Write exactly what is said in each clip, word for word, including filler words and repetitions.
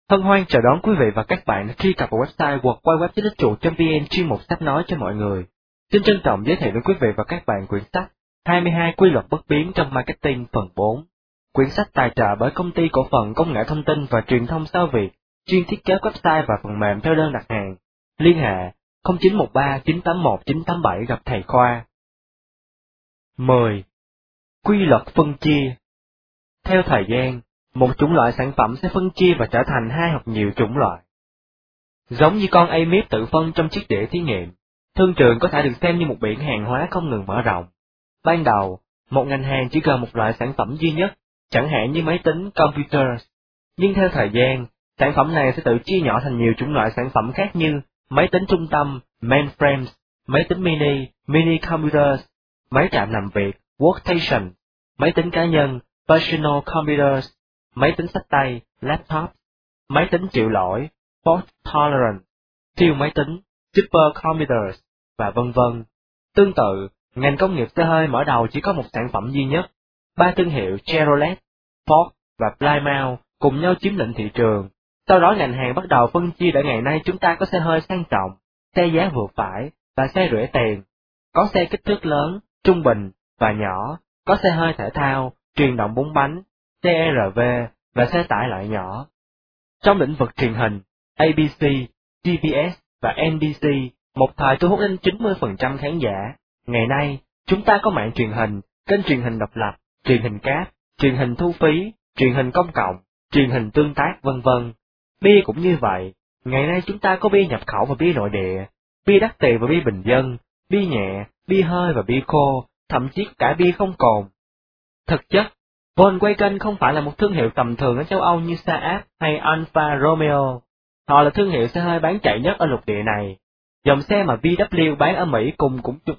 Hân hoan chào đón quý vị và các bạn đã truy cập vào website w w w chấm chuột chấm v n chuyên mục sách nói cho mọi người. Xin trân trọng giới thiệu với quý vị và các bạn quyển sách hai mươi hai quy luật bất biến trong marketing phần bốn. Quyển sách tài trợ bởi công ty cổ phần công nghệ thông tin và truyền thông Sao Việt, chuyên thiết kế website và phần mềm theo đơn đặt hàng. Liên hệ không chín một ba chín tám một chín tám bảy gặp thầy Khoa. mười. Quy luật phân chia. Theo thời gian, một chủng loại sản phẩm sẽ phân chia và trở thành hai hoặc nhiều chủng loại. Giống như con amip tự phân trong chiếc đĩa thí nghiệm, thương trường có thể được xem như một biển hàng hóa không ngừng mở rộng. Ban đầu, một ngành hàng chỉ cần một loại sản phẩm duy nhất, chẳng hạn như máy tính, computer. Nhưng theo thời gian, sản phẩm này sẽ tự chia nhỏ thành nhiều chủng loại sản phẩm khác như máy tính trung tâm, mainframes, máy tính mini, mini computers, máy trạm làm việc, workstation, máy tính cá nhân, personal computers, máy tính xách tay, laptop, máy tính chịu lỗi, fault tolerant, siêu máy tính, supercomputers, và vân vân. Tương tự, ngành công nghiệp xe hơi mở đầu chỉ có một sản phẩm duy nhất. Ba thương hiệu Chevrolet, Ford và Plymouth cùng nhau chiếm lĩnh thị trường. Sau đó ngành hàng bắt đầu phân chia để ngày nay chúng ta có xe hơi sang trọng, xe giá vừa phải và xe rẻ tiền. Có xe kích thước lớn, trung bình và nhỏ, có xe hơi thể thao, truyền động bốn bánh, xe e rờ vê và xe tải loại nhỏ. Trong lĩnh vực truyền hình, a bê xê, xê bê ét và en bê xê một thời thu hút đến chín mươi phần trăm khán giả. Ngày nay, chúng ta có mạng truyền hình, kênh truyền hình độc lập, truyền hình cáp, truyền hình thu phí, truyền hình công cộng, truyền hình tương tác vân vân. Bia cũng như vậy, ngày nay chúng ta có bia nhập khẩu và bia nội địa, bia đắt tiền và bia bình dân, bia nhẹ, bia hơi và bia khô, thậm chí cả bia không cồn. Thực chất, Volkswagen không phải là một thương hiệu tầm thường ở châu Âu như Saab hay Alfa Romeo. Họ là thương hiệu xe hơi bán chạy nhất ở lục địa này. Dòng xe mà bê vê bán ở Mỹ cùng cũng chục.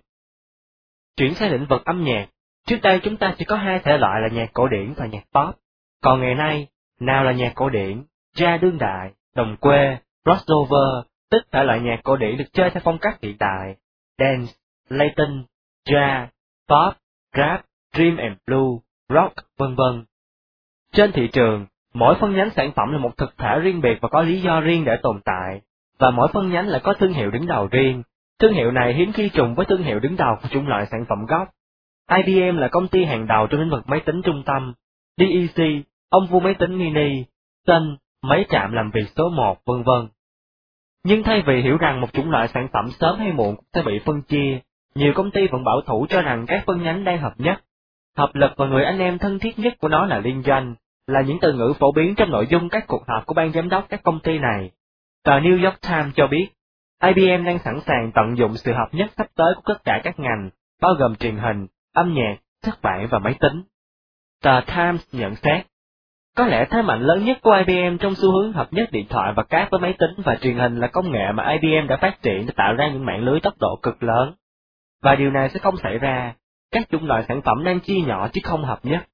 Chuyển sang lĩnh vực âm nhạc, trước đây chúng ta chỉ có hai thể loại là nhạc cổ điển và nhạc pop. Còn ngày nay, nào là nhạc cổ điển, jazz đương đại, đồng quê, crossover, tức thể loại nhạc cổ điển được chơi theo phong cách hiện đại, dance, Latin, jazz, pop, rap, rhythm and blues, rock, vân vân. Trên thị trường, mỗi phân nhánh sản phẩm là một thực thể riêng biệt và có lý do riêng để tồn tại, và mỗi phân nhánh lại có thương hiệu đứng đầu riêng. Thương hiệu này hiếm khi trùng với thương hiệu đứng đầu của chủng loại sản phẩm gốc. i bê em là công ty hàng đầu trong lĩnh vực máy tính trung tâm, đê e xê, ông vua máy tính mini, Sun, máy trạm làm việc số một, vân vân. Nhưng thay vì hiểu rằng một chủng loại sản phẩm sớm hay muộn sẽ bị phân chia, nhiều công ty vẫn bảo thủ cho rằng các phân nhánh đang hợp nhất. Hợp lực và người anh em thân thiết nhất của nó là liên doanh, là những từ ngữ phổ biến trong nội dung các cuộc họp của ban giám đốc các công ty này. Tờ New York Times cho biết, i bê em đang sẵn sàng tận dụng sự hợp nhất sắp tới của tất cả các ngành, bao gồm truyền hình, âm nhạc, xuất bản và máy tính. Tờ Times nhận xét, có lẽ thế mạnh lớn nhất của i bê em trong xu hướng hợp nhất điện thoại và cáp với máy tính và truyền hình là công nghệ mà i bê em đã phát triển để tạo ra những mạng lưới tốc độ cực lớn. Và điều này sẽ không xảy ra, các chủng loại sản phẩm đang chia nhỏ chứ không hợp nhất.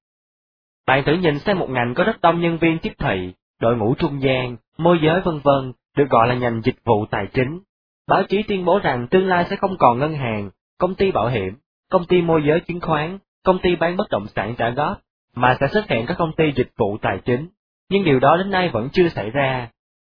Bạn thử nhìn xem một ngành có rất đông nhân viên tiếp thị, đội ngũ trung gian, môi giới vân vân, được gọi là ngành dịch vụ tài chính. Báo chí tuyên bố rằng tương lai sẽ không còn ngân hàng, công ty bảo hiểm, công ty môi giới chứng khoán, công ty bán bất động sản trả góp, mà sẽ xuất hiện các công ty dịch vụ tài chính. Nhưng điều đó đến nay vẫn chưa xảy ra.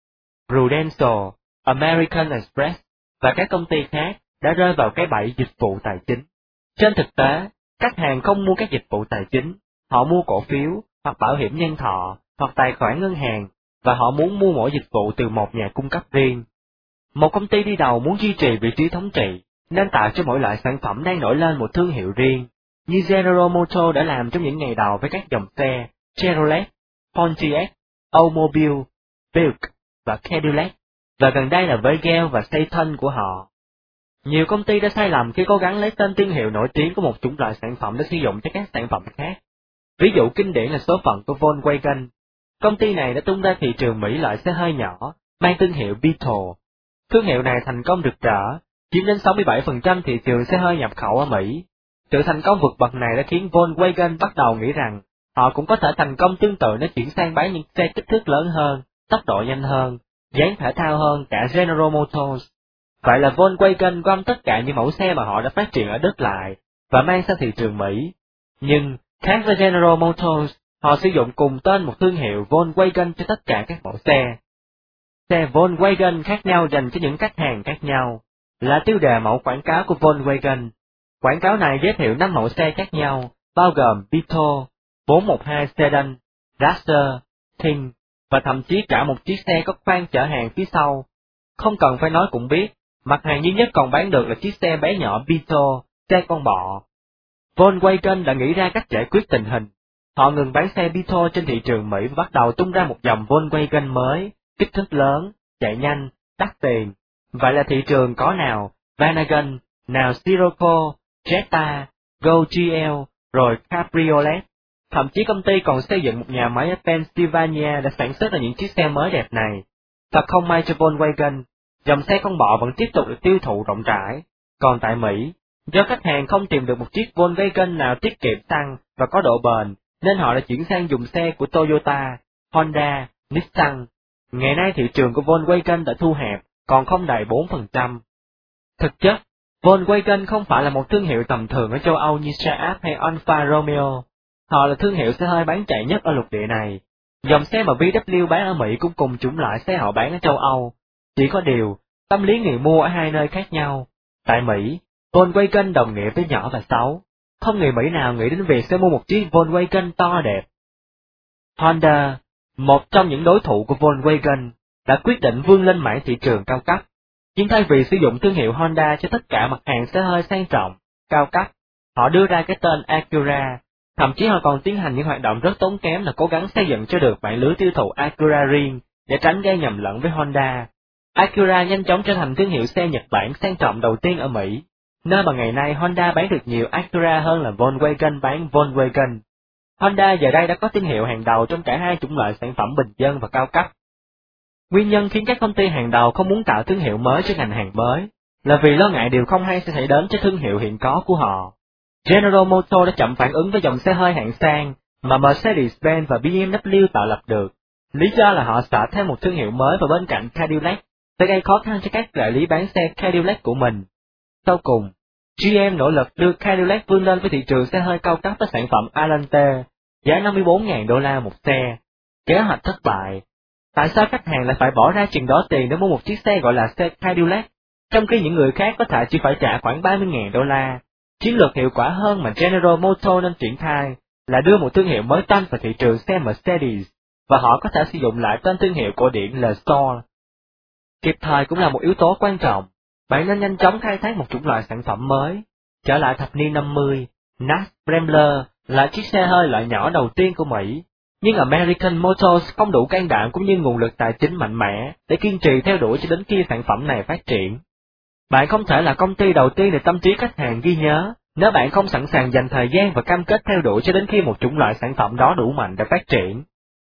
Prudential, American Express và các công ty khác đã rơi vào cái bẫy dịch vụ tài chính. Trên thực tế, khách hàng không mua các dịch vụ tài chính, họ mua cổ phiếu, hoặc bảo hiểm nhân thọ, hoặc tài khoản ngân hàng, và họ muốn mua mỗi dịch vụ từ một nhà cung cấp riêng. Một công ty đi đầu muốn duy trì vị trí thống trị, nên tạo cho mỗi loại sản phẩm đang nổi lên một thương hiệu riêng, như General Motors đã làm trong những ngày đầu với các dòng xe Chevrolet, Pontiac, Oldsmobile, Buick và Cadillac, và gần đây là với Gale và Satan của họ. Nhiều công ty đã sai lầm khi cố gắng lấy tên thương hiệu nổi tiếng của một chủng loại sản phẩm để sử dụng cho các sản phẩm khác. Ví dụ kinh điển là số phận của Volkswagen. Công ty này đã tung ra thị trường Mỹ loại xe hơi nhỏ, mang thương hiệu Beetle. Thương hiệu này thành công rực rỡ, chiếm đến sáu mươi bảy phần trăm thị trường xe hơi nhập khẩu ở Mỹ. Sự thành công vượt bậc này đã khiến Volkswagen bắt đầu nghĩ rằng họ cũng có thể thành công tương tự nếu chuyển sang bán những xe kích thước lớn hơn, tốc độ nhanh hơn, dáng thể thao hơn cả General Motors. Vậy là Volkswagen gom tất cả những mẫu xe mà họ đã phát triển ở Đức lại và mang sang thị trường Mỹ. Nhưng, khác với General Motors, họ sử dụng cùng tên một thương hiệu Volkswagen cho tất cả các mẫu xe. xe Volkswagen khác nhau dành cho những khách hàng khác nhau, là tiêu đề mẫu quảng cáo của Volkswagen. Quảng cáo này giới thiệu năm mẫu xe khác nhau, bao gồm Beetle, bốn một hai Sedan, Duster, Thing, và thậm chí cả một chiếc xe có khoang chở hàng phía sau. Không cần phải nói cũng biết, mặt hàng duy nhất còn bán được là chiếc xe bé nhỏ Beetle, xe con bọ. Volkswagen đã nghĩ ra cách giải quyết tình hình. Họ ngừng bán xe Beetle trên thị trường Mỹ và bắt đầu tung ra một dòng Volkswagen mới, kích thước lớn, chạy nhanh, đắt tiền. Vậy là thị trường có nào Vanagon, nào Sirocco, Jetta, Go giê lờ, rồi Cabriolet. Thậm chí công ty còn xây dựng một nhà máy ở Pennsylvania để sản xuất ra những chiếc xe mới đẹp này. Thật không may cho Volkswagen, dòng xe con bọ vẫn tiếp tục được tiêu thụ rộng rãi. Còn tại Mỹ, do khách hàng không tìm được một chiếc Volkswagen nào tiết kiệm xăng và có độ bền, nên họ đã chuyển sang dùng xe của Toyota, Honda, Nissan. Ngày nay thị trường của Volkswagen đã thu hẹp, còn không đầy bốn phần trăm. Thực chất, Volkswagen không phải là một thương hiệu tầm thường ở châu Âu như Saab hay Alfa Romeo. Họ là thương hiệu xe hơi bán chạy nhất ở lục địa này. Dòng xe mà bê vê bán ở Mỹ cũng cùng chủng loại xe họ bán ở châu Âu. Chỉ có điều, tâm lý người mua ở hai nơi khác nhau. Tại Mỹ, Volkswagen đồng nghĩa với nhỏ và xấu. Không người Mỹ nào nghĩ đến việc sẽ mua một chiếc Volkswagen to đẹp. Honda, một trong những đối thủ của Volkswagen, đã quyết định vươn lên mảng thị trường cao cấp. Nhưng thay vì sử dụng thương hiệu Honda cho tất cả mặt hàng xe hơi sang trọng, cao cấp, họ đưa ra cái tên Acura. Thậm chí họ còn tiến hành những hoạt động rất tốn kém là cố gắng xây dựng cho được mạng lưới tiêu thụ Acura riêng, để tránh gây nhầm lẫn với Honda. Acura nhanh chóng trở thành thương hiệu xe Nhật Bản sang trọng đầu tiên ở Mỹ, nơi mà ngày nay Honda bán được nhiều Acura hơn là Volkswagen bán Volkswagen. Honda giờ đây đã có thương hiệu hàng đầu trong cả hai chủng loại sản phẩm bình dân và cao cấp. Nguyên nhân khiến các công ty hàng đầu không muốn tạo thương hiệu mới cho ngành hàng mới, là vì lo ngại điều không hay sẽ xảy đến cho thương hiệu hiện có của họ. General Motors đã chậm phản ứng với dòng xe hơi hạng sang mà Mercedes-Benz và bê em vê tạo lập được. Lý do là họ sợ thêm một thương hiệu mới vào bên cạnh Cadillac sẽ gây khó khăn cho các đại lý bán xe Cadillac của mình. Sau cùng, giê em nỗ lực đưa Cadillac vươn lên với thị trường xe hơi cao cấp với sản phẩm Alante, giá năm mươi bốn nghìn đô la một xe. Kế hoạch thất bại. Tại sao khách hàng lại phải bỏ ra chừng đó tiền để mua một chiếc xe gọi là xe Cadillac, trong khi những người khác có thể chỉ phải trả khoảng ba mươi nghìn đô la? Chiến lược hiệu quả hơn mà General Motors nên triển khai là đưa một thương hiệu mới toanh vào thị trường xe Mercedes, và họ có thể sử dụng lại tên thương hiệu cổ điển Le Store. Kịp thời cũng là một yếu tố quan trọng. Bạn nên nhanh chóng khai thác một chủng loại sản phẩm mới. Trở lại thập niên năm mươi, Nash Rambler là chiếc xe hơi loại nhỏ đầu tiên của Mỹ, nhưng American Motors không đủ can đảm cũng như nguồn lực tài chính mạnh mẽ để kiên trì theo đuổi cho đến khi sản phẩm này phát triển. Bạn không thể là công ty đầu tiên để tâm trí khách hàng ghi nhớ, nếu bạn không sẵn sàng dành thời gian và cam kết theo đuổi cho đến khi một chủng loại sản phẩm đó đủ mạnh để phát triển.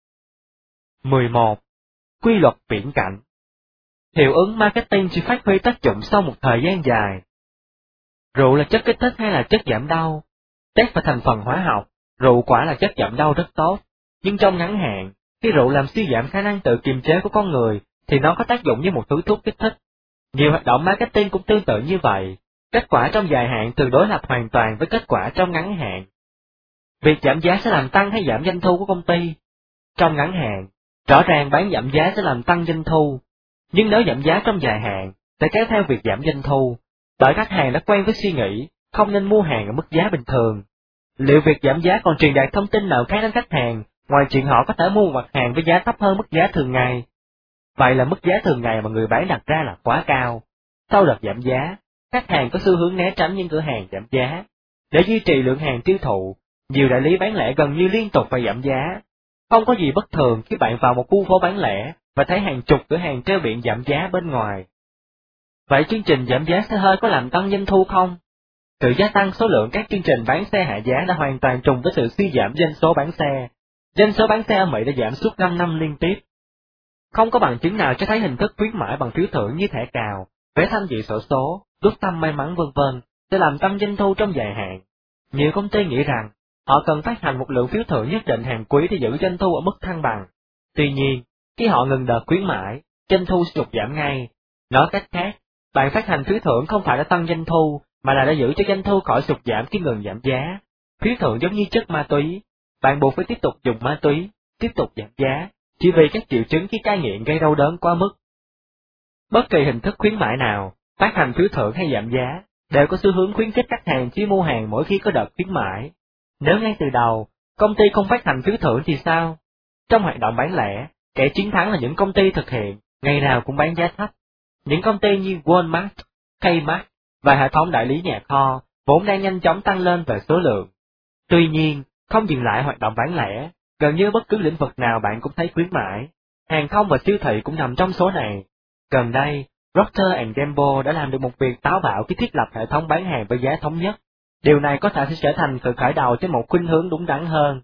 mười một. Quy luật viễn cảnh. Hiệu ứng marketing chỉ phát huy tác dụng sau một thời gian dài. Rượu là chất kích thích hay là chất giảm đau? Test và thành phần hóa học, rượu quả là chất giảm đau rất tốt, nhưng trong ngắn hạn, khi rượu làm suy giảm khả năng tự kiềm chế của con người, thì nó có tác dụng như một thứ thuốc kích thích. Nhiều hoạt động marketing cũng tương tự như vậy, kết quả trong dài hạn thường đối lập hoàn toàn với kết quả trong ngắn hạn. Việc giảm giá sẽ làm tăng hay giảm doanh thu của công ty? Trong ngắn hạn, rõ ràng bán giảm giá sẽ làm tăng doanh thu, nhưng nếu giảm giá trong dài hạn, sẽ kéo theo việc giảm doanh thu, bởi khách hàng đã quen với suy nghĩ, không nên mua hàng ở mức giá bình thường. Liệu việc giảm giá còn truyền đạt thông tin nào khác đến khách hàng, ngoài chuyện họ có thể mua một mặt hàng với giá thấp hơn mức giá thường ngày? Vậy là mức giá thường ngày mà người bán đặt ra là quá cao. Sau đợt giảm giá, khách hàng có xu hướng né tránh những cửa hàng giảm giá. Để duy trì lượng hàng tiêu thụ, nhiều đại lý bán lẻ gần như liên tục phải giảm giá. Không có gì bất thường khi bạn vào một khu phố bán lẻ và thấy hàng chục cửa hàng treo biển giảm giá bên ngoài. Vậy chương trình giảm giá xe hơi có làm tăng doanh thu không? Sự gia tăng số lượng các chương trình bán xe hạ giá đã hoàn toàn trùng với sự suy giảm doanh số bán xe. Doanh số bán xe ở Mỹ đã giảm suốt năm năm liên tiếp. Không có bằng chứng nào cho thấy hình thức khuyến mãi bằng phiếu thưởng như thẻ cào, vé tham dự xổ số, rút thăm may mắn vân vân sẽ làm tăng doanh thu trong dài hạn. Nhiều công ty nghĩ rằng họ cần phát hành một lượng phiếu thưởng nhất định hàng quý để giữ doanh thu ở mức thăng bằng. Tuy nhiên, khi họ ngừng đợt khuyến mãi, doanh thu sụt giảm ngay. Nói cách khác, bạn phát hành phiếu thưởng không phải đã tăng doanh thu, mà là đã giữ cho doanh thu khỏi sụt giảm khi ngừng giảm giá. Phiếu thưởng giống như chất ma túy, bạn buộc phải tiếp tục dùng ma túy, tiếp tục giảm giá, chỉ vì các triệu chứng khi cai nghiện gây đau đớn quá mức. Bất kỳ hình thức khuyến mãi nào, phát hành phiếu thưởng hay giảm giá, đều có xu hướng khuyến khích khách hàng chỉ mua hàng mỗi khi có đợt khuyến mãi. Nếu ngay từ đầu, công ty không phát hành phiếu thưởng thì sao? Trong hoạt động bán lẻ, kẻ chiến thắng là những công ty thực hiện, ngày nào cũng bán giá thấp. Những công ty như Walmart, Kmart và hệ thống đại lý nhà kho vốn đang nhanh chóng tăng lên về số lượng. Tuy nhiên, không dừng lại hoạt động bán lẻ, gần như bất cứ lĩnh vực nào bạn cũng thấy khuyến mãi. Hàng không và siêu thị cũng nằm trong số này. Gần đây, Procter and Gamble đã làm được một việc táo bạo khi thiết lập hệ thống bán hàng với giá thống nhất. Điều này có thể sẽ trở thành sự khởi đầu cho một khuynh hướng đúng đắn hơn.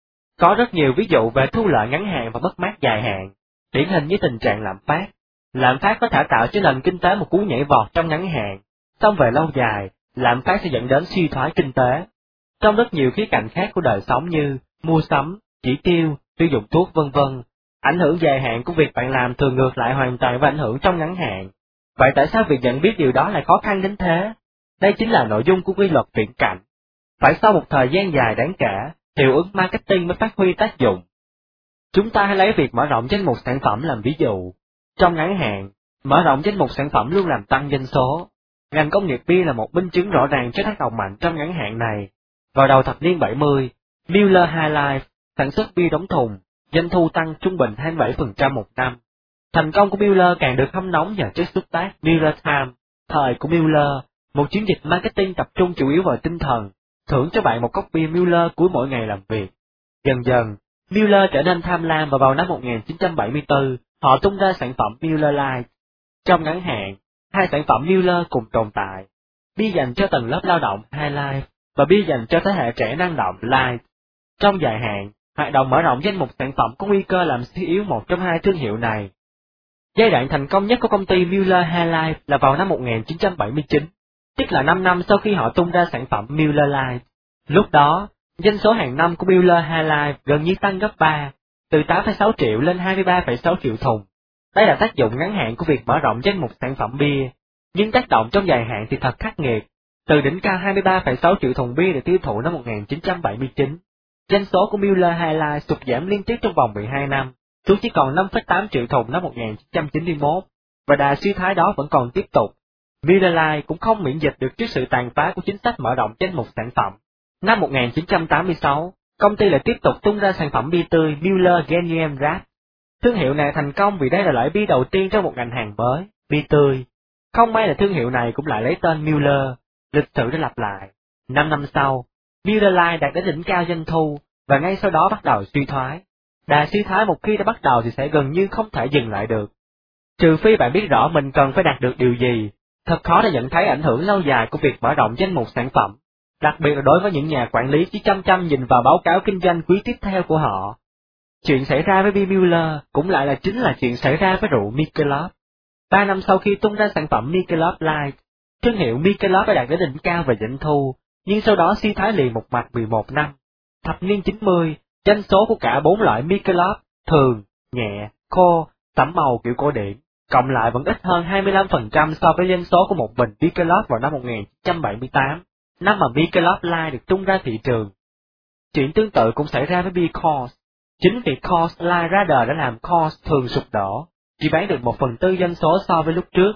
Có rất nhiều ví dụ về thu lợi ngắn hạn và mất mát dài hạn, điển hình như tình trạng lạm phát. Lạm phát có thể tạo cho nền kinh tế một cú nhảy vọt trong ngắn hạn, song về lâu dài, lạm phát sẽ dẫn đến suy thoái kinh tế. Trong rất nhiều khía cạnh khác của đời sống như mua sắm, chỉ tiêu, tiêu dùng thuốc vân vân, ảnh hưởng dài hạn của việc bạn làm thường ngược lại hoàn toàn với ảnh hưởng trong ngắn hạn. Vậy tại sao việc nhận biết điều đó lại khó khăn đến thế? Đây chính là nội dung của quy luật viễn cảnh. Phải sau một thời gian dài đáng kể, hiệu ứng marketing mới phát huy tác dụng. Chúng ta hãy lấy việc mở rộng danh mục sản phẩm làm ví dụ. Trong ngắn hạn, mở rộng danh mục sản phẩm luôn làm tăng doanh số. Ngành công nghiệp bia là một minh chứng rõ ràng cho tác động mạnh trong ngắn hạn này. Vào đầu thập niên bảy mươi, Miller High Life sản xuất bia đóng thùng, doanh thu tăng trung bình hai mươi bảy phần trăm một năm. Thành công của Miller càng được hâm nóng nhờ chất xúc tác Miller Time, thời của Miller, một chiến dịch marketing tập trung chủ yếu vào tinh thần, thưởng cho bạn một cốc bia Miller cuối mỗi ngày làm việc. Dần dần, Miller trở nên tham lam và vào năm một nghìn chín trăm bảy mươi tư, họ tung ra sản phẩm Miller Lite. Trong ngắn hạn, hai sản phẩm Miller cùng tồn tại, bia dành cho tầng lớp lao động High Life và bia dành cho thế hệ trẻ năng động Lite. Trong dài hạn, hoạt động mở rộng danh mục sản phẩm có nguy cơ làm suy yếu một trong hai thương hiệu này. Giai đoạn thành công nhất của công ty Miller High Life là vào năm một nghìn chín trăm bảy mươi chín, tức là năm năm sau khi họ tung ra sản phẩm Miller Lite. Lúc đó, doanh số hàng năm của Miller High Life gần như tăng gấp ba, từ tám phẩy sáu triệu lên hai mươi ba phẩy sáu triệu thùng. Đây là tác dụng ngắn hạn của việc mở rộng danh mục sản phẩm bia, nhưng tác động trong dài hạn thì thật khắc nghiệt. Từ đỉnh cao hai mươi ba phẩy sáu triệu thùng bia được tiêu thụ năm một nghìn chín trăm bảy mươi chín, doanh số của Miller High Life sụt giảm liên tiếp trong vòng mười hai năm, xuống chỉ còn năm phẩy tám triệu thùng năm một nghìn chín trăm chín mươi mốt, và đà suy thoái đó vẫn còn tiếp tục. Miller Lite cũng không miễn dịch được trước sự tàn phá của chính sách mở rộng danh mục sản phẩm. Năm một nghìn chín trăm tám mươi sáu, công ty lại tiếp tục tung ra sản phẩm bia tươi Miller Genuine Draft. Thương hiệu này thành công vì đây là loại bia đầu tiên trong một ngành hàng mới, bia tươi. Không may là thương hiệu này cũng lại lấy tên Miller, lịch sử đã lặp lại. Năm năm sau, Miller Lite đạt đến đỉnh cao doanh thu, và ngay sau đó bắt đầu suy thoái. Đà suy thoái một khi đã bắt đầu thì sẽ gần như không thể dừng lại được. Trừ phi bạn biết rõ mình cần phải đạt được điều gì, thật khó để nhận thấy ảnh hưởng lâu dài của việc mở rộng danh mục sản phẩm, đặc biệt là đối với những nhà quản lý chỉ chăm chăm nhìn vào báo cáo kinh doanh quý tiếp theo của họ. Chuyện xảy ra với bia Miller cũng lại là chính là chuyện xảy ra với rượu Michelob. Ba năm sau khi tung ra sản phẩm Michelob Light, thương hiệu Michelob đã đạt đến đỉnh cao về doanh thu, nhưng sau đó suy thoái liền một mạch mười một năm. Thập niên chín mươi, doanh số của cả bốn loại Michelob, thường, nhẹ, khô, tẩm màu kiểu cổ điển, cộng lại vẫn ít hơn hai mươi lăm phần trăm so với doanh số của một bình Michelob vào năm một nghìn chín trăm bảy mươi tám, năm mà Michelob Light được tung ra thị trường. Chuyện tương tự cũng xảy ra với bia Coors. Chính vì Coors Light ra đời đã làm Coors thường sụp đổ, chỉ bán được một phần tư doanh số so với lúc trước.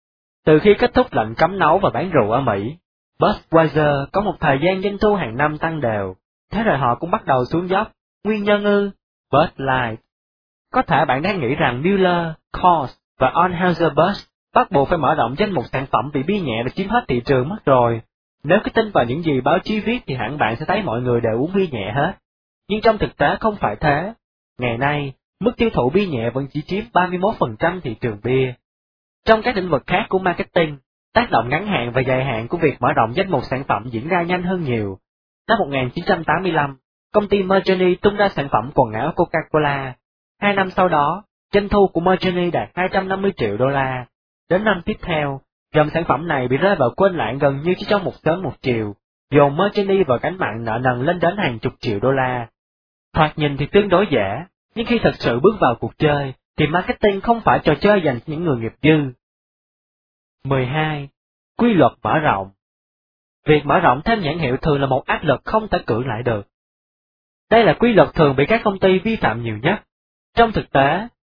Từ khi kết thúc lệnh cấm nấu và bán rượu ở Mỹ, Budweiser có một thời gian doanh thu hàng năm tăng đều, thế rồi họ cũng bắt đầu xuống dốc. Nguyên nhân ư? Bud Light. Có thể bạn đang nghĩ rằng Miller, Coors và Anheuser-Busch bắt buộc phải mở rộng danh mục sản phẩm vì bia nhẹ đã chiếm hết thị trường mất rồi. Nếu cứ tin vào những gì báo chí viết thì hẳn bạn sẽ thấy mọi người đều uống bia nhẹ hết. Nhưng trong thực tế không phải thế. Ngày nay, mức tiêu thụ bia nhẹ vẫn chỉ chiếm ba mươi mốt phần trăm thị trường bia. Trong các lĩnh vực khác của marketing, tác động ngắn hạn và dài hạn của việc mở rộng danh mục sản phẩm diễn ra nhanh hơn nhiều. Năm một nghìn chín trăm tám mươi lăm, công ty Mercury tung ra sản phẩm quần áo Coca-Cola. Hai năm sau đó, doanh thu của Mercury đạt hai trăm năm mươi triệu đô la. Đến năm tiếp theo, dòng sản phẩm này bị rơi vào quên lãng gần như chỉ trong một sớm một chiều, dồn Mercury vào gánh nặng nợ nần lên đến hàng chục triệu đô la. Thoạt nhìn thì tương đối dễ, nhưng khi thật sự bước vào cuộc chơi, thì marketing không phải trò chơi dành cho những người nghiệp dư. mười hai. Quy luật mở rộng. Việc mở rộng thêm nhãn hiệu thường là một áp lực không thể cưỡng lại được. Đây là quy luật thường bị các công ty vi phạm nhiều nhất. Trong thực tế,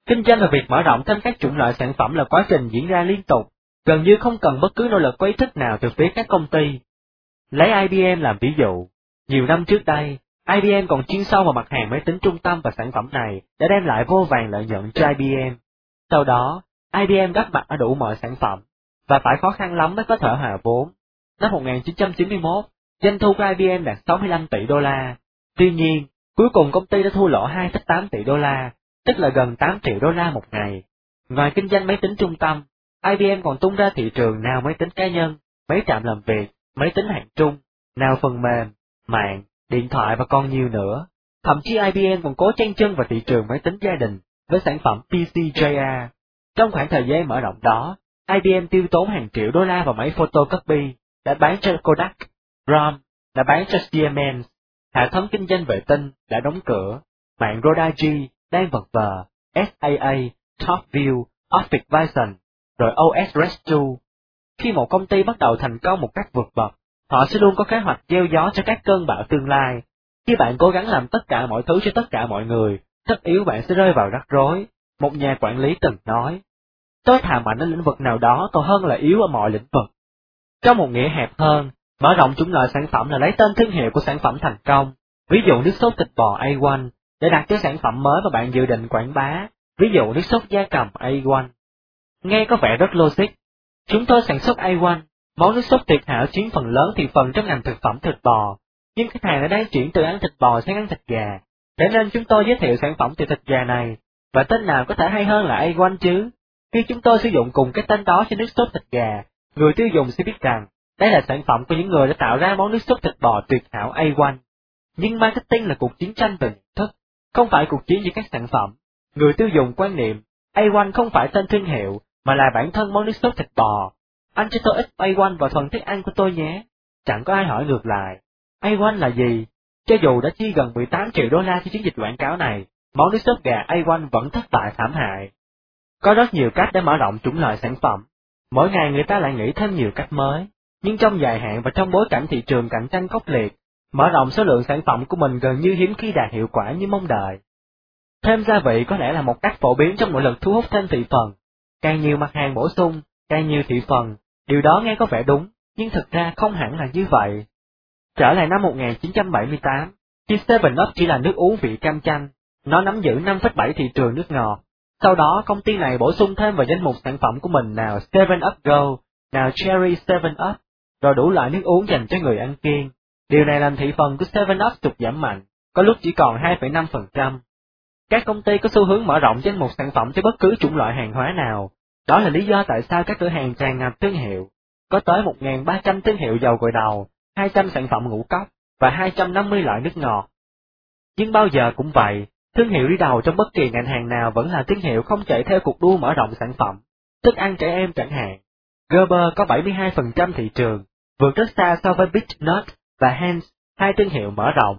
Kinh doanh và việc mở rộng thêm các chủng loại sản phẩm là quá trình diễn ra liên tục, gần như không cần bất cứ nỗ lực có ý thức nào từ phía các công ty. Lấy I B M làm ví dụ, nhiều năm trước đây, I B M còn chuyên sâu vào mặt hàng máy tính trung tâm và sản phẩm này đã đem lại vô vàn lợi nhuận cho I B M. Sau đó, I B M đắp mặt ở đủ mọi sản phẩm, và phải khó khăn lắm mới có thể hòa vốn. Năm một nghìn chín trăm chín mươi mốt, doanh thu của I B M đạt sáu mươi lăm tỷ đô la. Tuy nhiên, cuối cùng công ty đã thua lỗ hai phẩy tám tỷ đô la, tức là gần tám triệu đô la một ngày. Ngoài kinh doanh máy tính trung tâm, I B M còn tung ra thị trường nào máy tính cá nhân, máy trạm làm việc, máy tính hạng trung, nào phần mềm, mạng, điện thoại và còn nhiều nữa. Thậm chí I B M còn cố chen chân vào thị trường máy tính gia đình với sản phẩm P C J R. Trong khoảng thời gian mở rộng đó, I B M tiêu tốn hàng triệu đô la vào máy photocopy, đã bán cho Kodak, Rom, đã bán cho Siemens, hệ thống kinh doanh vệ tinh đã đóng cửa, mạng Rodigy đang vật vờ, S A A, TopView, Office Vision, rồi O S Rescue. Khi một công ty bắt đầu thành công một cách vượt bậc, họ sẽ luôn có kế hoạch gieo gió cho các cơn bão tương lai. Khi bạn cố gắng làm tất cả mọi thứ cho tất cả mọi người, tất yếu bạn sẽ rơi vào rắc rối, một nhà quản lý từng nói. Tôi thà mạnh ở lĩnh vực nào đó còn hơn là yếu ở mọi lĩnh vực. Trong một nghĩa hẹp hơn, mở rộng chủng loại sản phẩm là lấy tên thương hiệu của sản phẩm thành công, ví dụ nước sốt thịt bò A một, để đặt cho sản phẩm mới mà bạn dự định quảng bá, ví dụ nước sốt gia cầm A một. Nghe có vẻ rất logic. Chúng tôi sản xuất A một, món nước sốt tuyệt hảo chiếm phần lớn thị phần trong ngành thực phẩm thịt bò, nhưng khách hàng đã đang chuyển từ ăn thịt bò sang ăn thịt gà, thế nên chúng tôi giới thiệu sản phẩm từ thịt gà này, và tên nào có thể hay hơn là A một chứ? Khi chúng tôi sử dụng cùng cái tên đó cho nước sốt thịt gà, người tiêu dùng sẽ biết rằng đây là sản phẩm của những người đã tạo ra món nước sốt thịt bò tuyệt hảo A một. Nhưng marketing là cuộc chiến tranh về nhận thức, không phải cuộc chiến giữa các sản phẩm. Người tiêu dùng quan niệm A một không phải tên thương hiệu, mà là bản thân món nước sốt thịt bò. Anh cho tôi ít A một vào phần thức ăn của tôi nhé. Chẳng có ai hỏi ngược lại, A một là gì? Cho dù đã chi gần mười tám triệu đô la cho chiến dịch quảng cáo này, món nước sốt gà A một vẫn thất bại thảm hại. Có rất nhiều cách để mở rộng chủng loại sản phẩm. Mỗi ngày người ta lại nghĩ thêm nhiều cách mới, nhưng trong dài hạn và trong bối cảnh thị trường cạnh tranh khốc liệt, mở rộng số lượng sản phẩm của mình gần như hiếm khi đạt hiệu quả như mong đợi. Thêm gia vị có lẽ là một cách phổ biến trong nỗ lực thu hút thêm thị phần. Càng nhiều mặt hàng bổ sung, càng nhiều thị phần, điều đó nghe có vẻ đúng, nhưng thực ra không hẳn là như vậy. Trở lại năm một nghìn chín trăm bảy mươi tám, khi seven up chỉ là nước uống vị cam chanh, nó nắm giữ năm phẩy bảy thị trường nước ngọt. Sau đó công ty này bổ sung thêm vào danh mục sản phẩm của mình nào seven up Go, nào Cherry seven up, rồi đủ loại nước uống dành cho người ăn kiêng. Điều này làm thị phần của seven up sụt giảm mạnh, có lúc chỉ còn hai phẩy năm phần trăm. Các công ty có xu hướng mở rộng danh mục sản phẩm cho bất cứ chủng loại hàng hóa nào. Đó là lý do tại sao các cửa hàng tràn ngập thương hiệu. Có tới một nghìn ba trăm thương hiệu dầu gội đầu, hai trăm sản phẩm ngũ cốc, và hai trăm năm mươi loại nước ngọt. Nhưng bao giờ cũng vậy, thương hiệu đi đầu trong bất kỳ ngành hàng nào vẫn là thương hiệu không chạy theo cuộc đua mở rộng sản phẩm. Thức ăn trẻ em chẳng hạn. Gerber có bảy mươi hai phần trăm thị trường, vượt rất xa so với Big Nut và Heinz, hai thương hiệu mở rộng.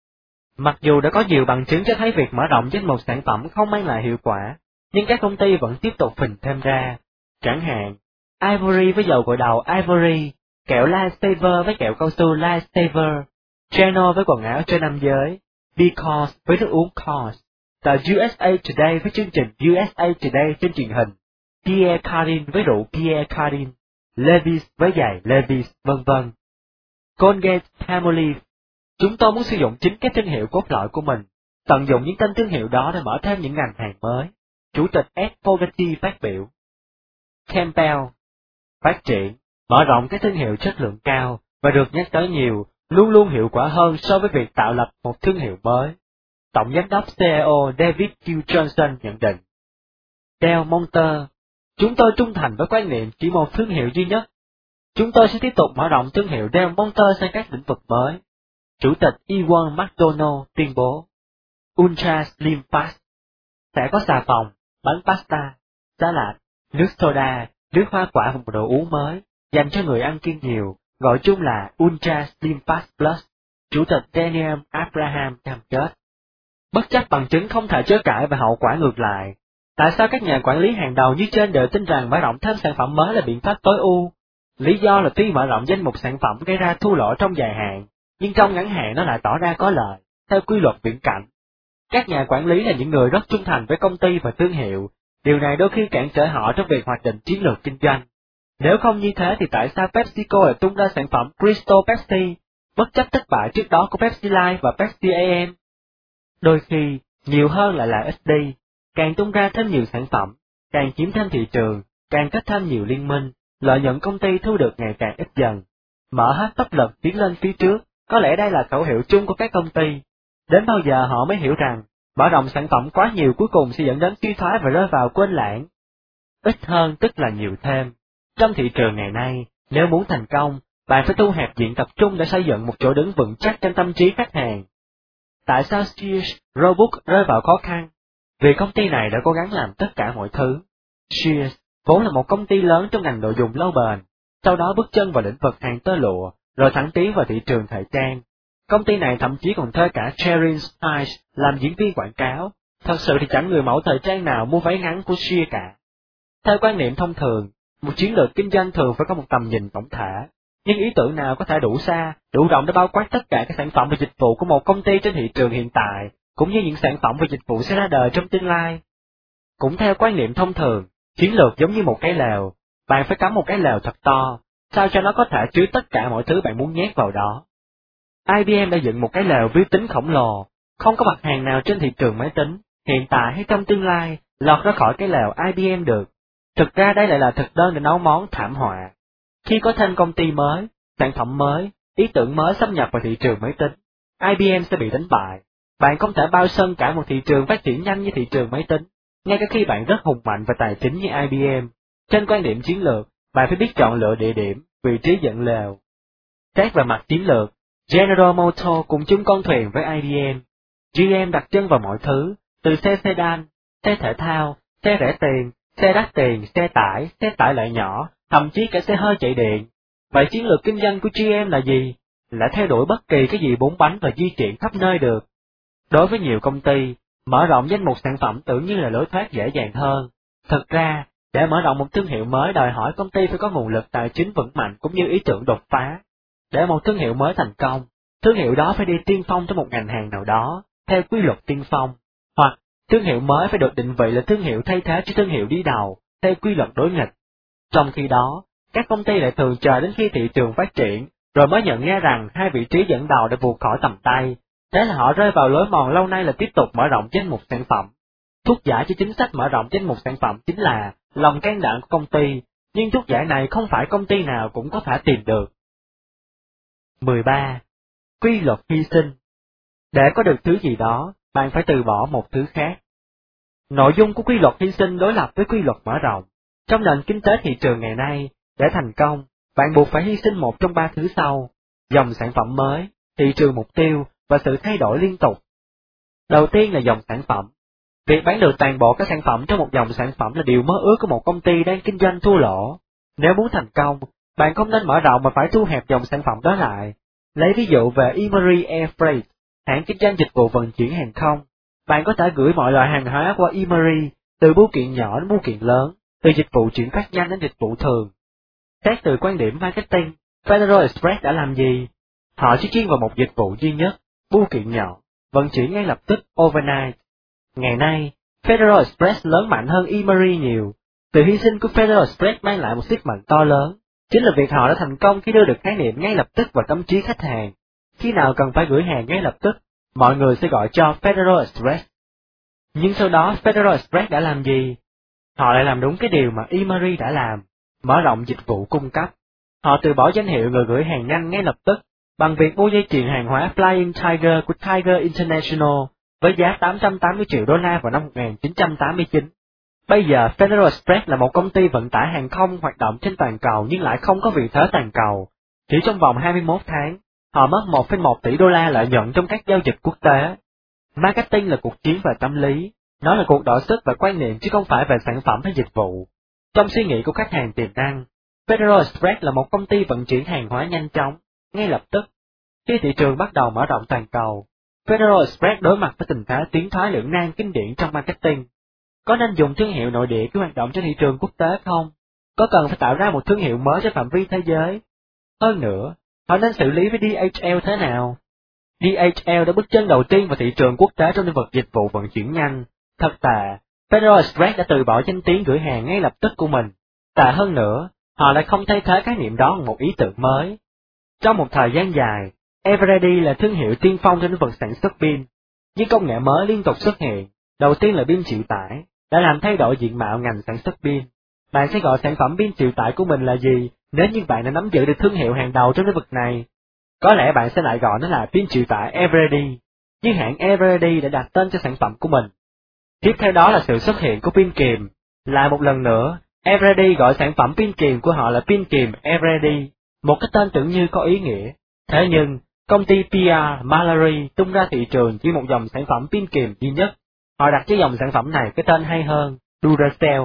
Mặc dù đã có nhiều bằng chứng cho thấy việc mở rộng danh mục sản phẩm không mang lại hiệu quả, nhưng các công ty vẫn tiếp tục phình thêm ra. Chẳng hạn, Ivory với dầu gội đầu Ivory, kẹo Lifesaver với kẹo cao su Lifesaver, Channel với quần áo cho nam giới, Because với nước uống Cause, tờ U S A Today với chương trình U S A Today trên truyền hình, Pierre Cardin với rượu Pierre Cardin, Levi's với giày Levi's, vân vân. Colgate-Palmolive. Chúng tôi muốn sử dụng chính các thương hiệu cốt lõi của mình, tận dụng những tên thương hiệu đó để mở thêm những ngành hàng mới. Chủ tịch Ed Fogarty phát biểu. Campbell. Phát triển, mở rộng các thương hiệu chất lượng cao, và được nhắc tới nhiều, luôn luôn hiệu quả hơn so với việc tạo lập một thương hiệu mới. Tổng giám đốc C E O David Q. Johnson nhận định. Del Monte. Chúng tôi trung thành với quan niệm chỉ một thương hiệu duy nhất. Chúng tôi sẽ tiếp tục mở rộng thương hiệu Del Monte sang các lĩnh vực mới. Chủ tịch Ewan McDonald tuyên bố. Ultra Slim Fast. Sẽ có xà phòng, bánh pasta, salad, nước soda, nước hoa quả và một đồ uống mới, dành cho người ăn kiêng nhiều, gọi chung là Ultra Slim Fast Plus. Chủ tịch Daniel Abraham cam kết. Bất chấp bằng chứng không thể chối cãi và hậu quả ngược lại, tại sao các nhà quản lý hàng đầu như trên đều tin rằng mở rộng thêm sản phẩm mới là biện pháp tối ưu? Lý do là tuy mở rộng danh mục sản phẩm gây ra thua lỗ trong dài hạn, nhưng trong ngắn hạn nó lại tỏ ra có lợi, theo quy luật viễn cảnh. Các nhà quản lý là những người rất trung thành với công ty và thương hiệu, điều này đôi khi cản trở họ trong việc hoạch định chiến lược kinh doanh. Nếu không như thế thì tại sao PepsiCo lại tung ra sản phẩm Crystal Pepsi, bất chấp thất bại trước đó của Pepsi Light và Pepsi a em? Đôi khi, nhiều hơn lại là ít đi, càng tung ra thêm nhiều sản phẩm, càng chiếm thêm thị trường, càng kết thêm nhiều liên minh, lợi nhuận công ty thu được ngày càng ít dần. Mở hết tốc lực tiến lên phía trước, có lẽ đây là khẩu hiệu chung của các công ty. Đến bao giờ họ mới hiểu rằng, mở rộng sản phẩm quá nhiều cuối cùng sẽ dẫn đến suy thoái và rơi vào quên lãng. Ít hơn tức là nhiều thêm. Trong thị trường ngày nay, nếu muốn thành công, bạn phải thu hẹp diện tập trung để xây dựng một chỗ đứng vững chắc trong tâm trí khách hàng. Tại sao Sears Roebuck rơi vào khó khăn? Vì công ty này đã cố gắng làm tất cả mọi thứ. Sears vốn là một công ty lớn trong ngành đồ dùng lâu bền, sau đó bước chân vào lĩnh vực hàng tơ lụa, rồi thẳng tiến vào thị trường thời trang. Công ty này thậm chí còn thuê cả Cheryl Spice làm diễn viên quảng cáo, thật sự thì chẳng người mẫu thời trang nào mua váy ngắn của Sears cả. Theo quan niệm thông thường, một chiến lược kinh doanh thường phải có một tầm nhìn tổng thể, nhưng ý tưởng nào có thể đủ xa, đủ rộng để bao quát tất cả các sản phẩm và dịch vụ của một công ty trên thị trường hiện tại, cũng như những sản phẩm và dịch vụ sẽ ra đời trong tương lai. Cũng theo quan niệm thông thường, chiến lược giống như một cái lều, bạn phải cắm một cái lều thật to, sao cho nó có thể chứa tất cả mọi thứ bạn muốn nhét vào đó. i bê em đã dựng một cái lều vi tính khổng lồ, không có mặt hàng nào trên thị trường máy tính, hiện tại hay trong tương lai, lọt ra khỏi cái lều i bê em được. Thực ra đây lại là thực đơn để nấu món thảm họa. Khi có thêm công ty mới, sản phẩm mới, ý tưởng mới xâm nhập vào thị trường máy tính, i bê em sẽ bị đánh bại. Bạn không thể bao sân cả một thị trường phát triển nhanh như thị trường máy tính, ngay cả khi bạn rất hùng mạnh và tài chính như i bê em. Trên quan điểm chiến lược, bạn phải biết chọn lựa địa điểm, vị trí dựng lều. Xét về mặt chiến lược, General Motors cùng chung con thuyền với i bê em. giê em đặt chân vào mọi thứ, từ xe sedan, xe thể thao, xe rẻ tiền, xe đắt tiền, xe tải, xe tải loại nhỏ, thậm chí cả xe hơi chạy điện. Vậy chiến lược kinh doanh của giê em là gì? Là theo đuổi bất kỳ cái gì bốn bánh và di chuyển khắp nơi được. Đối với nhiều công ty, mở rộng danh mục sản phẩm tưởng như là lối thoát dễ dàng hơn. Thực ra, để mở rộng một thương hiệu mới đòi hỏi công ty phải có nguồn lực tài chính vững mạnh cũng như ý tưởng đột phá. Để một thương hiệu mới thành công, thương hiệu đó phải đi tiên phong trong một ngành hàng nào đó, theo quy luật tiên phong, hoặc thương hiệu mới phải được định vị là thương hiệu thay thế cho thương hiệu đi đầu, theo quy luật đối nghịch. Trong khi đó, các công ty lại thường chờ đến khi thị trường phát triển, rồi mới nhận ra rằng hai vị trí dẫn đầu đã vụt khỏi tầm tay, thế là họ rơi vào lối mòn lâu nay là tiếp tục mở rộng danh mục sản phẩm. Thuốc giải cho chính sách mở rộng danh mục sản phẩm chính là lòng can đảm của công ty, nhưng thuốc giải này không phải công ty nào cũng có thể tìm được. mười ba. Quy luật hy sinh. Để có được thứ gì đó, bạn phải từ bỏ một thứ khác. Nội dung của quy luật hy sinh đối lập với quy luật mở rộng. Trong nền kinh tế thị trường ngày nay, để thành công, bạn buộc phải hy sinh một trong ba thứ sau: dòng sản phẩm mới, thị trường mục tiêu và sự thay đổi liên tục. Đầu tiên là dòng sản phẩm. Việc bán được toàn bộ các sản phẩm trong một dòng sản phẩm là điều mơ ước của một công ty đang kinh doanh thua lỗ. Nếu muốn thành công, bạn không nên mở rộng mà phải thu hẹp dòng sản phẩm đó lại. Lấy ví dụ về Emery Air Freight, hãng kinh doanh dịch vụ vận chuyển hàng không. Bạn có thể gửi mọi loại hàng hóa qua Emery, từ bưu kiện nhỏ đến bưu kiện lớn, từ dịch vụ chuyển phát nhanh đến dịch vụ thường. Xét từ quan điểm marketing, Federal Express đã làm gì? Họ chỉ chuyên vào một dịch vụ duy nhất, bưu kiện nhỏ, vận chuyển ngay lập tức overnight. Ngày nay, Federal Express lớn mạnh hơn Emery nhiều. Sự hy sinh của Federal Express mang lại một sức mạnh to lớn, chính là việc họ đã thành công khi đưa được khái niệm ngay lập tức vào tâm trí khách hàng. Khi nào cần phải gửi hàng ngay lập tức, mọi người sẽ gọi cho Federal Express. Nhưng sau đó Federal Express đã làm gì? Họ lại làm đúng cái điều mà Emery đã làm, mở rộng dịch vụ cung cấp. Họ từ bỏ danh hiệu người gửi hàng nhanh ngay lập tức, bằng việc mua dây chuyền hàng hóa Flying Tiger của Tiger International, với giá tám trăm tám mươi triệu đô la vào năm một nghìn chín trăm tám mươi chín. Bây giờ Federal Express là một công ty vận tải hàng không hoạt động trên toàn cầu nhưng lại không có vị thế toàn cầu. Chỉ trong vòng hai mươi mốt tháng, họ mất một phẩy một tỷ đô la lợi nhuận trong các giao dịch quốc tế. Marketing là cuộc chiến về tâm lý, nó là cuộc đọ sức và quan niệm chứ không phải về sản phẩm hay dịch vụ. Trong suy nghĩ của khách hàng tiềm năng, Federal Express là một công ty vận chuyển hàng hóa nhanh chóng, ngay lập tức. Khi thị trường bắt đầu mở rộng toàn cầu, Federal Express đối mặt với tình thế tiến thoái lưỡng nan kinh điển trong marketing. Có nên dùng thương hiệu nội địa khi hoạt động trên thị trường quốc tế không? Có cần phải tạo ra một thương hiệu mới cho phạm vi thế giới? Hơn nữa, họ nên xử lý với đê hát lờ thế nào? đê hát lờ đã bước chân đầu tiên vào thị trường quốc tế trong lĩnh vực dịch vụ vận chuyển nhanh. Thật tệ, Federal Express đã từ bỏ danh tiếng gửi hàng ngay lập tức của mình. Tệ hơn nữa, họ lại không thay thế khái niệm đó bằng một ý tưởng mới. Trong một thời gian dài, Eveready là thương hiệu tiên phong trong lĩnh vực sản xuất pin. Nhưng công nghệ mới liên tục xuất hiện, đầu tiên là pin chịu tải, đã làm thay đổi diện mạo ngành sản xuất pin. Bạn sẽ gọi sản phẩm pin chịu tải của mình là gì nếu như bạn đã nắm giữ được thương hiệu hàng đầu trong lĩnh vực này? Có lẽ bạn sẽ lại gọi nó là pin chịu tải Eveready, nhưng hãng Eveready đã đặt tên cho sản phẩm của mình. Tiếp theo đó là sự xuất hiện của pin kiềm. Lại một lần nữa, Eveready gọi sản phẩm pin kiềm của họ là pin kiềm Eveready, một cái tên tưởng như có ý nghĩa. Thế nhưng, công ty pê rờ Mallory tung ra thị trường chỉ một dòng sản phẩm pin kiềm duy nhất. Họ đặt cho dòng sản phẩm này cái tên hay hơn, Duracell.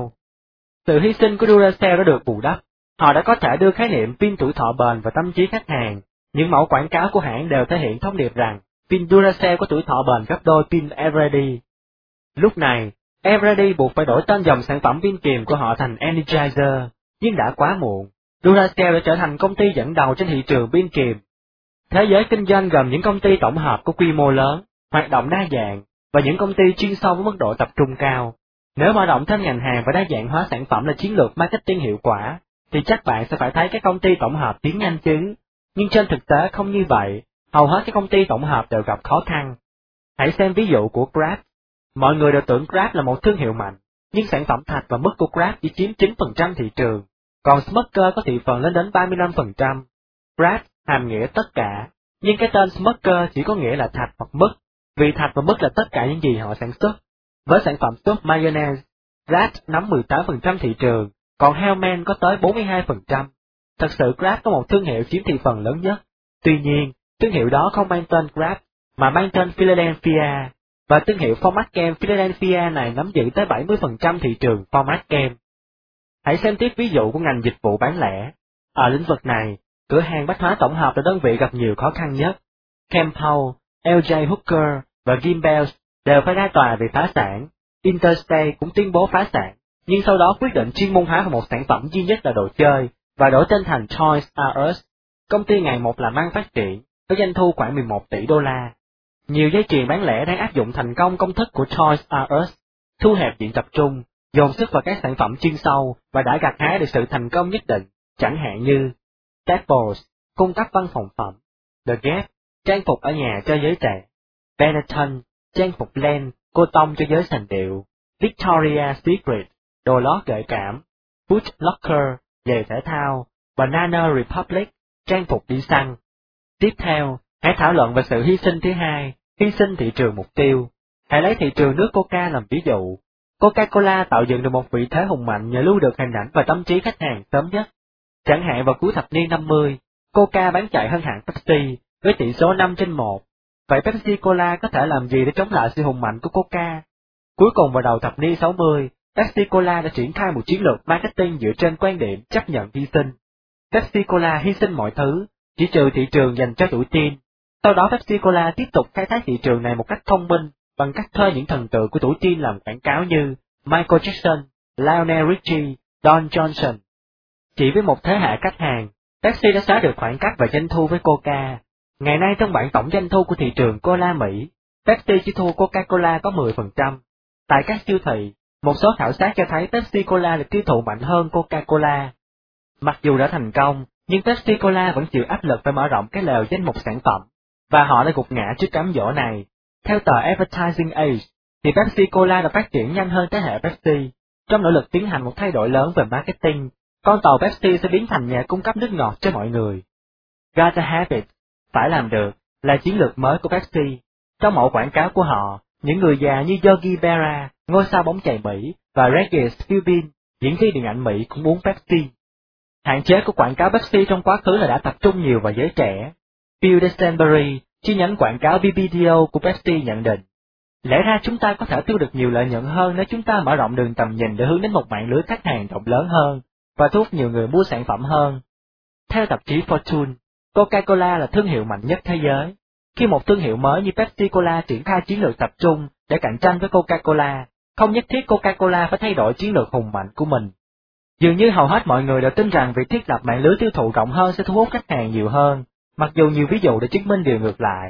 Sự hy sinh của Duracell đã được bù đắp. Họ đã có thể đưa khái niệm pin tuổi thọ bền vào tâm trí khách hàng. Những mẫu quảng cáo của hãng đều thể hiện thông điệp rằng pin Duracell có tuổi thọ bền gấp đôi pin Eveready. Lúc này, Eveready buộc phải đổi tên dòng sản phẩm pin kiềm của họ thành Energizer, nhưng đã quá muộn. Duracell đã trở thành công ty dẫn đầu trên thị trường pin kiềm. Thế giới kinh doanh gồm những công ty tổng hợp có quy mô lớn, hoạt động đa dạng, và những công ty chuyên sâu với mức độ tập trung cao. Nếu mở rộng thêm ngành hàng và đa dạng hóa sản phẩm là chiến lược marketing hiệu quả, thì chắc bạn sẽ phải thấy các công ty tổng hợp tiến nhanh chứ. Nhưng trên thực tế không như vậy, hầu hết các công ty tổng hợp đều gặp khó khăn. Hãy xem ví dụ của Grab. Mọi người đều tưởng Grab là một thương hiệu mạnh, nhưng sản phẩm thạch và mứt của Grab chỉ chiếm chín phần trăm thị trường, còn Smucker có thị phần lên đến ba mươi lăm phần trăm. Grab hàm nghĩa tất cả, nhưng cái tên Smucker chỉ có nghĩa là thạch hoặc mứt, vì thạch và mứt là tất cả những gì họ sản xuất. Với sản phẩm sốt mayonnaise, Grab nắm mười tám phần trăm thị trường, còn Hellman có tới bốn mươi hai phần trăm. Thật sự Grab có một thương hiệu chiếm thị phần lớn nhất. Tuy nhiên, thương hiệu đó không mang tên Grab, mà mang tên Philadelphia, và thương hiệu format kem Philadelphia này nắm giữ tới bảy mươi phần trăm thị trường format kem. Hãy xem tiếp ví dụ của ngành dịch vụ bán lẻ. Ở lĩnh vực này, cửa hàng bách hóa tổng hợp là đơn vị gặp nhiều khó khăn nhất. Campbell, lờ giê Hooker và Gimbels đều phải ra tòa vì phá sản. Interstate cũng tuyên bố phá sản, nhưng sau đó quyết định chuyên môn hóa một sản phẩm duy nhất là đồ chơi, và đổi tên thành Toys R Us. Công ty ngày một làm ăn phát triển, có doanh thu khoảng mười một tỷ đô la. Nhiều dây chuyền bán lẻ đang áp dụng thành công công thức của Toys R Us, thu hẹp diện tập trung, dồn sức vào các sản phẩm chuyên sâu và đã gặt hái được sự thành công nhất định, chẳng hạn như Staples, cung cấp văn phòng phẩm, The Gap, trang phục ở nhà cho giới trẻ, Benetton, trang phục len, cô tông cho giới sành điệu, Victoria's Secret, đồ lót gợi cảm, Foot Locker, giày thể thao, Banana Republic, trang phục đi săn. Tiếp theo, hãy thảo luận về sự hy sinh thứ hai, hy sinh thị trường mục tiêu. Hãy lấy thị trường nước Coca làm ví dụ. Coca-Cola tạo dựng được một vị thế hùng mạnh nhờ lưu được hình ảnh và tâm trí khách hàng sớm nhất. Chẳng hạn vào cuối thập niên năm mươi, Coca bán chạy hơn hãng Pepsi, với tỷ số năm trên một. Vậy Pepsi Cola có thể làm gì để chống lại sự hùng mạnh của Coca? Cuối cùng vào đầu thập niên sáu mươi, Pepsi Cola đã triển khai một chiến lược marketing dựa trên quan điểm chấp nhận hy sinh. Pepsi Cola hy sinh mọi thứ, chỉ trừ thị trường dành cho tuổi teen. Sau đó Pepsi Cola tiếp tục khai thác thị trường này một cách thông minh, bằng cách thuê những thần tượng của tuổi teen làm quảng cáo như Michael Jackson, Lionel Richie, Don Johnson. Chỉ với một thế hệ khách hàng, Pepsi đã xóa được khoảng cách và doanh thu với Coca. Ngày nay trong bảng tổng doanh thu của thị trường cola Mỹ, Pepsi chỉ thua Coca-Cola có mười phần trăm. Tại các siêu thị, một số khảo sát cho thấy Pepsi Cola được tiêu thụ mạnh hơn Coca-Cola. Mặc dù đã thành công, nhưng Pepsi Cola vẫn chịu áp lực phải mở rộng cái lều danh mục sản phẩm, và họ đã gục ngã trước cám dỗ này. Theo tờ Advertising Age, thì Pepsi Cola đã phát triển nhanh hơn thế hệ Pepsi. Trong nỗ lực tiến hành một thay đổi lớn về marketing, con tàu Pepsi sẽ biến thành nhà cung cấp nước ngọt cho mọi người. Gotta have it, phải làm được, là chiến lược mới của Pepsi. Trong mẫu quảng cáo của họ, những người già như Yogi Berra, ngôi sao bóng chày Mỹ, và Regis Philbin, diễn viên điện ảnh Mỹ cũng uống Pepsi. Hạn chế của quảng cáo Pepsi trong quá khứ là đã tập trung nhiều vào giới trẻ. Phil Desenberry, chi nhánh quảng cáo bê bê đê o của Pepsi nhận định, lẽ ra chúng ta có thể thu được nhiều lợi nhuận hơn nếu chúng ta mở rộng đường tầm nhìn để hướng đến một mạng lưới khách hàng rộng lớn hơn, và thu hút nhiều người mua sản phẩm hơn. Theo tạp chí Fortune, Coca-Cola là thương hiệu mạnh nhất thế giới. Khi một thương hiệu mới như Pepsi Cola triển khai chiến lược tập trung để cạnh tranh với Coca-Cola, không nhất thiết Coca-Cola phải thay đổi chiến lược hùng mạnh của mình. Dường như hầu hết mọi người đều tin rằng việc thiết lập mạng lưới tiêu thụ rộng hơn sẽ thu hút khách hàng nhiều hơn, mặc dù nhiều ví dụ đã chứng minh điều ngược lại.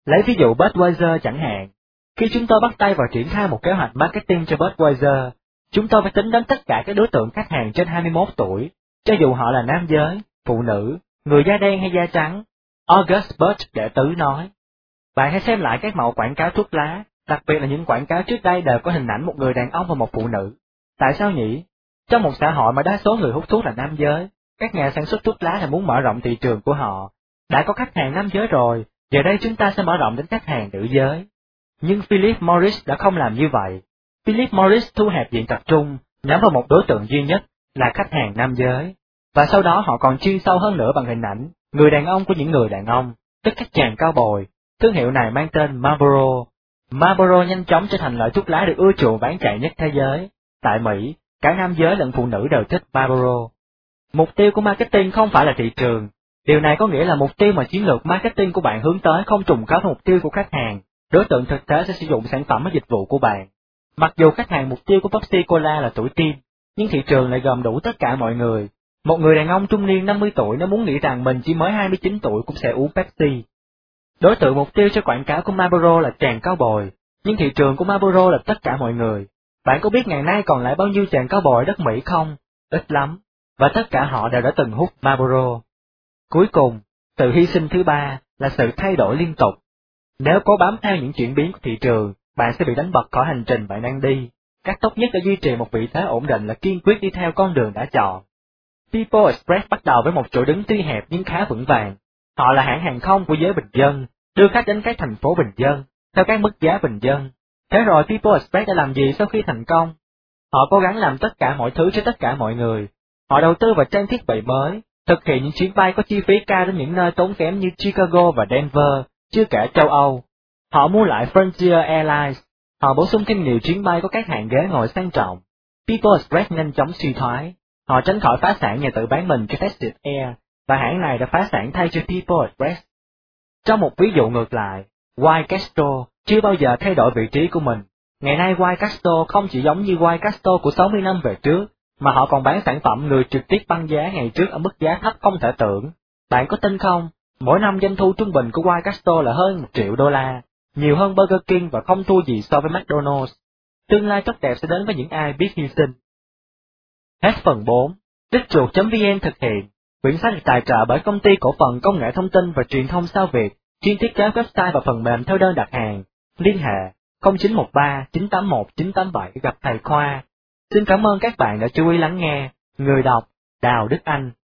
Lấy ví dụ Budweiser chẳng hạn. Khi chúng tôi bắt tay vào triển khai một kế hoạch marketing cho Budweiser, chúng tôi phải tính đến tất cả các đối tượng khách hàng trên hai mươi mốt tuổi, cho dù họ là nam giới, phụ nữ, người da đen hay da trắng. August Birch đệ tứ nói. Bạn hãy xem lại các mẫu quảng cáo thuốc lá, đặc biệt là những quảng cáo trước đây đều có hình ảnh một người đàn ông và một phụ nữ. Tại sao nhỉ? Trong một xã hội mà đa số người hút thuốc là nam giới, các nhà sản xuất thuốc lá là muốn mở rộng thị trường của họ. Đã có khách hàng nam giới rồi, giờ đây chúng ta sẽ mở rộng đến khách hàng nữ giới. Nhưng Philip Morris đã không làm như vậy. Philip Morris thu hẹp diện tập trung, nhắm vào một đối tượng duy nhất, là khách hàng nam giới. Và sau đó họ còn chuyên sâu hơn nữa bằng hình ảnh, người đàn ông của những người đàn ông, tức các chàng cao bồi. Thương hiệu này mang tên Marlboro. Marlboro nhanh chóng trở thành loại thuốc lá được ưa chuộng bán chạy nhất thế giới. Tại Mỹ, cả nam giới lẫn phụ nữ đều thích Marlboro. Mục tiêu của marketing không phải là thị trường. Điều này có nghĩa là mục tiêu mà chiến lược marketing của bạn hướng tới không trùng khớp với mục tiêu của khách hàng. Đối tượng thực tế sẽ sử dụng sản phẩm và dịch vụ của bạn. Mặc dù khách hàng mục tiêu của Pepsi Cola là tuổi teen, nhưng thị trường lại gồm đủ tất cả mọi người. Một người đàn ông trung niên năm mươi tuổi nếu muốn nghĩ rằng mình chỉ mới hai mươi chín tuổi cũng sẽ uống Pepsi. Đối tượng mục tiêu cho quảng cáo của Marlboro là chàng cao bồi, nhưng thị trường của Marlboro là tất cả mọi người. Bạn có biết ngày nay còn lại bao nhiêu chàng cao bồi ở đất Mỹ không? Ít lắm, và tất cả họ đều đã từng hút Marlboro. Cuối cùng, sự hy sinh thứ ba là sự thay đổi liên tục. Nếu cố bám theo những chuyển biến của thị trường, bạn sẽ bị đánh bật khỏi hành trình bạn đang đi. Cách tốt nhất để duy trì một vị thế ổn định là kiên quyết đi theo con đường đã chọn. People Express bắt đầu với một chỗ đứng tuy hẹp nhưng khá vững vàng. Họ là hãng hàng không của giới bình dân, đưa khách đến các thành phố bình dân, theo các mức giá bình dân. Thế rồi People Express đã làm gì sau khi thành công? Họ cố gắng làm tất cả mọi thứ cho tất cả mọi người. Họ đầu tư vào trang thiết bị mới, thực hiện những chuyến bay có chi phí cao đến những nơi tốn kém như Chicago và Denver, chưa kể châu Âu. Họ mua lại Frontier Airlines. Họ bổ sung thêm nhiều chuyến bay có các hạng ghế ngồi sang trọng. People Express nhanh chóng suy thoái. Họ tránh khỏi phá sản nhờ tự bán mình cho Festive Air, và hãng này đã phá sản thay cho People Express. Trong một ví dụ ngược lại, White Castle chưa bao giờ thay đổi vị trí của mình. Ngày nay White Castle không chỉ giống như White Castle của sáu mươi năm về trước, mà họ còn bán sản phẩm người trực tiếp băng giá ngày trước ở mức giá thấp không thể tưởng. Bạn có tin không? Mỗi năm doanh thu trung bình của White Castle là hơn một triệu đô la, nhiều hơn Burger King và không thua gì so với McDonald's. Tương lai tốt đẹp sẽ đến với những ai biết hy sinh. Hết phần bốn. Tích chuột chấm vn thực hiện. Quyển sách được tài trợ bởi Công ty Cổ phần Công nghệ Thông tin và Truyền thông Sao Việt, chuyên thiết kế website và phần mềm theo đơn đặt hàng. Liên hệ không chín một ba chín tám một chín tám bảy gặp thầy Khoa. Xin cảm ơn các bạn đã chú ý lắng nghe. Người đọc Đào Đức Anh.